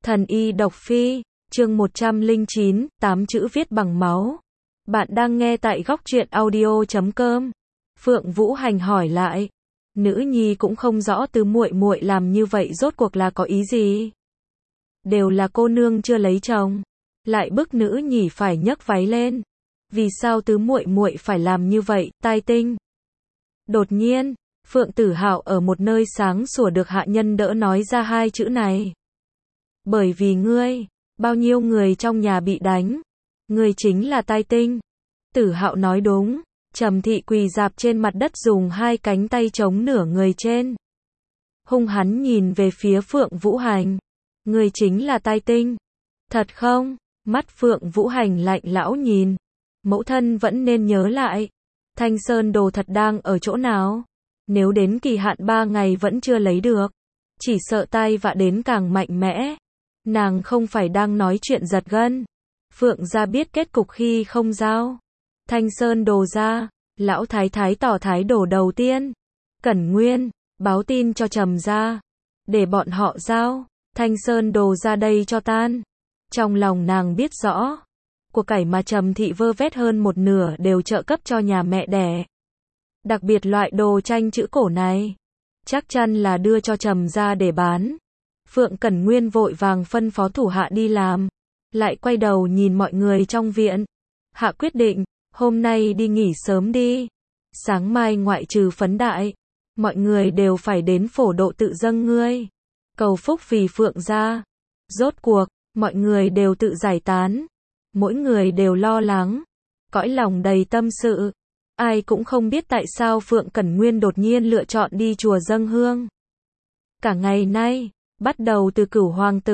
Thần y độc phi, chương 109, 8 chữ viết bằng máu. Bạn đang nghe tại góc truyện audio.com. Phượng Vũ Hành hỏi lại. Nữ nhi cũng không rõ tứ muội muội làm như vậy rốt cuộc là có ý gì. Đều là cô nương chưa lấy chồng, lại bức nữ nhỉ phải nhấc váy lên. Vì sao tứ muội muội phải làm như vậy, Tai Tinh? Đột nhiên, Phượng Tử Hạo ở một nơi sáng sủa được hạ nhân đỡ nói ra hai chữ này. Bởi vì ngươi, bao nhiêu người trong nhà bị đánh, ngươi chính là Tai Tinh. Tử Hạo nói đúng. Trầm Thị quỳ rạp trên mặt đất dùng hai cánh tay chống nửa người trên. Hung hắn nhìn về phía Phượng Vũ Hành. Ngươi chính là Tai Tinh. Thật không? Mắt Phượng Vũ Hành lạnh lão nhìn. Mẫu thân vẫn nên nhớ lại. Thanh Sơn đồ thật đang ở chỗ nào? Nếu đến kỳ hạn 3 ngày vẫn chưa lấy được, chỉ sợ tai vạ đến càng mạnh mẽ. Nàng không phải đang nói chuyện giật gân. Phượng gia biết kết cục khi không giao Thanh Sơn đồ ra, lão thái thái tỏ thái độ đầu tiên. Cẩn Nguyên, báo tin cho Trầm gia, để bọn họ giao Thanh Sơn đồ ra đây cho tan. Trong lòng nàng biết rõ, của cải mà Trầm Thị vơ vét hơn một nửa đều trợ cấp cho nhà mẹ đẻ. Đặc biệt loại đồ tranh chữ cổ này, chắc chắn là đưa cho Trầm gia để bán. Phượng Cẩn Nguyên vội vàng phân phó thủ hạ đi làm, lại quay đầu nhìn mọi người trong viện. Hạ quyết định, hôm nay đi nghỉ sớm đi. Sáng mai ngoại trừ Phấn Đại, mọi người đều phải đến phổ độ tự dâng ngươi. Cầu phúc vì Phượng gia. Rốt cuộc, mọi người đều tự giải tán. Mỗi người đều lo lắng, cõi lòng đầy tâm sự. Ai cũng không biết tại sao Phượng Cẩn Nguyên đột nhiên lựa chọn đi chùa dâng hương. Cả ngày nay, bắt đầu từ Cửu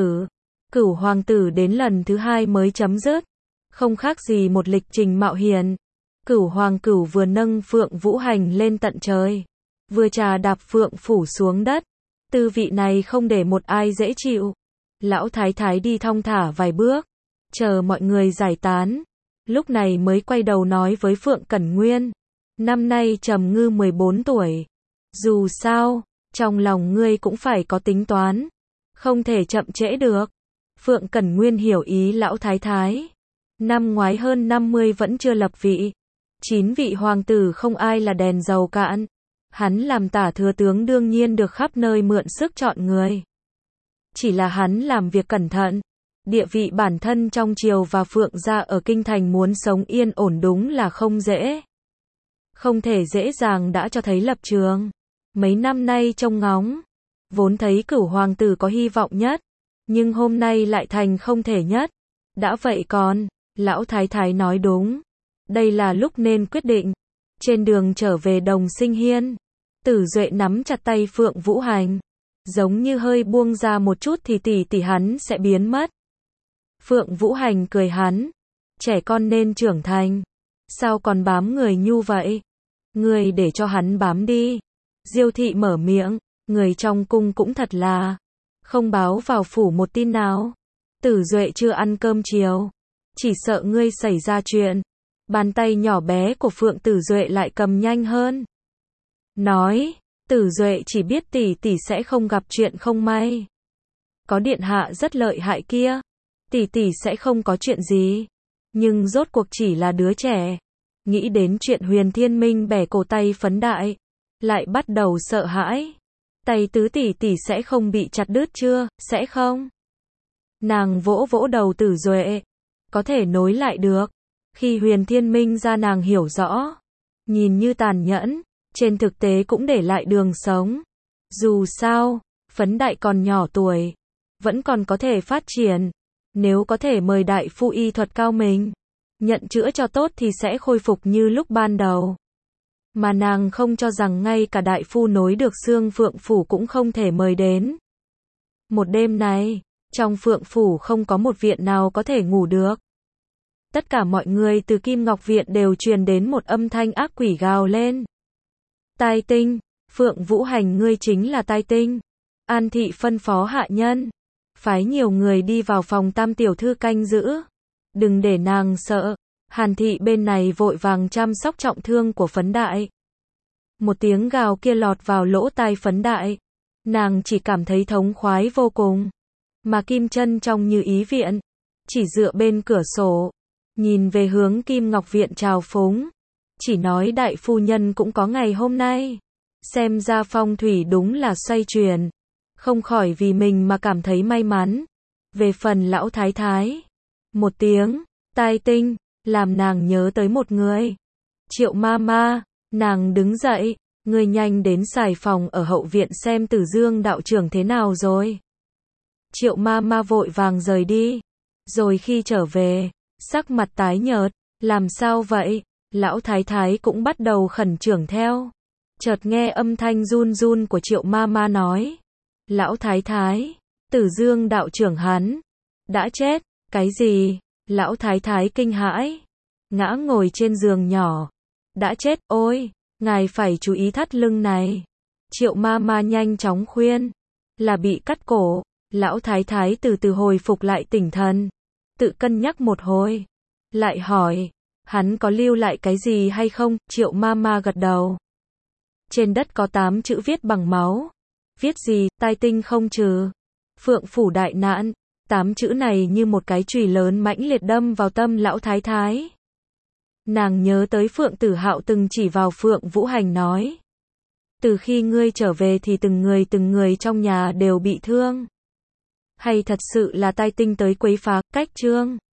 Hoàng tử đến lần thứ 2 mới chấm dứt. Không khác gì một lịch trình mạo hiểm. Cửu Hoàng Cửu vừa nâng Phượng Vũ Hành lên tận trời, vừa trà đạp Phượng Phủ xuống đất. Tư vị này không để một ai dễ chịu. Lão thái thái đi thong thả vài bước, chờ mọi người giải tán. Lúc này mới quay đầu nói với Phượng Cẩn Nguyên. Năm nay Trầm Ngư 14 tuổi. Dù sao, trong lòng ngươi cũng phải có tính toán. Không thể chậm trễ được. Phượng Cẩn Nguyên hiểu ý lão thái thái. Năm ngoái hơn 50 vẫn chưa lập vị. 9 vị hoàng tử không ai là đèn dầu cạn. Hắn làm tả thừa tướng đương nhiên được khắp nơi mượn sức chọn người. Chỉ là hắn làm việc cẩn thận. Địa vị bản thân trong triều và Phượng gia ở kinh thành muốn sống yên ổn đúng là không dễ. Không thể dễ dàng đã cho thấy lập trường. Mấy năm nay trông ngóng, vốn thấy Cửu Hoàng tử có hy vọng nhất, nhưng hôm nay lại thành không thể nhất. Đã vậy còn, lão thái thái nói đúng. Đây là lúc nên quyết định. Trên đường trở về Đồng Sinh Hiên, Tử Duệ nắm chặt tay Phượng Vũ Hành, giống như hơi buông ra một chút thì tỷ hắn sẽ biến mất. Phượng Vũ Hành cười hắn. Trẻ con nên trưởng thành. Sao còn bám người nhu vậy? Người để cho hắn bám đi. Diêu Thị mở miệng. Người trong cung cũng thật là không báo vào phủ một tin nào. Tử Duệ chưa ăn cơm chiều, chỉ sợ ngươi xảy ra chuyện. Bàn tay nhỏ bé của Phượng Tử Duệ lại cầm nhanh hơn. Nói, Tử Duệ chỉ biết tỷ sẽ không gặp chuyện không may. Có điện hạ rất lợi hại kia, tỷ sẽ không có chuyện gì. Nhưng rốt cuộc chỉ là đứa trẻ. Nghĩ đến chuyện Huyền Thiên Minh bẻ cổ tay Phấn Đại, lại bắt đầu sợ hãi. Tay tứ tỷ sẽ không bị chặt đứt chưa, sẽ không? Nàng vỗ vỗ đầu Tử Duệ. Có thể nối lại được. Khi Huyền Thiên Minh ra nàng hiểu rõ. Nhìn như tàn nhẫn, trên thực tế cũng để lại đường sống. Dù sao, Phấn Đại còn nhỏ tuổi, vẫn còn có thể phát triển. Nếu có thể mời đại phu y thuật cao minh, nhận chữa cho tốt thì sẽ khôi phục như lúc ban đầu. Mà nàng không cho rằng ngay cả đại phu nối được xương Phượng Phủ cũng không thể mời đến. Một đêm này, trong Phượng Phủ không có một viện nào có thể ngủ được. Tất cả mọi người từ Kim Ngọc Viện đều truyền đến một âm thanh ác quỷ gào lên. Tai Tinh, Phượng Vũ Hành ngươi chính là Tai Tinh. An Thị phân phó hạ nhân, phái nhiều người đi vào phòng Tam tiểu thư canh giữ. Đừng để nàng sợ. Hàn Thị bên này vội vàng chăm sóc trọng thương của Phấn Đại. Một tiếng gào kia lọt vào lỗ tai Phấn Đại. Nàng chỉ cảm thấy thống khoái vô cùng. mà Kim Trân trông như ý viện, chỉ dựa bên cửa sổ, nhìn về hướng Kim Ngọc Viện trào phúng, chỉ nói đại phu nhân cũng có ngày hôm nay. Xem ra phong thủy đúng là xoay chuyển, không khỏi vì mình mà cảm thấy may mắn. Về phần lão thái thái, một tiếng tai tinh làm nàng nhớ tới một người. Triệu ma ma, nàng đứng dậy, ngươi nhanh đến xài phòng ở hậu viện xem Tử Dương đạo trưởng thế nào rồi. Triệu ma ma vội vàng rời đi, rồi khi trở về, sắc mặt tái nhợt, làm sao vậy? Lão thái thái cũng bắt đầu khẩn trương theo. Chợt nghe âm thanh run run của Triệu ma ma nói, lão thái thái, Tử Dương đạo trưởng hắn đã chết. Cái gì? Lão thái thái kinh hãi, ngã ngồi trên giường nhỏ. Đã chết, ôi, ngài phải chú ý thắt lưng này. Triệu ma ma nhanh chóng khuyên, là bị cắt cổ. Lão thái thái từ từ hồi phục lại tỉnh thần, tự cân nhắc một hồi, lại hỏi, hắn có lưu lại cái gì hay không? Triệu ma ma gật đầu. Trên đất có 8 chữ viết bằng máu. Viết gì? Tai tinh không trừ, phượng phủ đại nạn. 8 chữ này như một cái chùy lớn mãnh liệt đâm vào tâm lão thái thái. Nàng nhớ tới Phượng Tử Hạo từng chỉ vào Phượng Vũ Hành nói, từ khi ngươi trở về thì từng người trong nhà đều bị thương. Hay thật sự là tai tinh tới quấy phá? Cách chương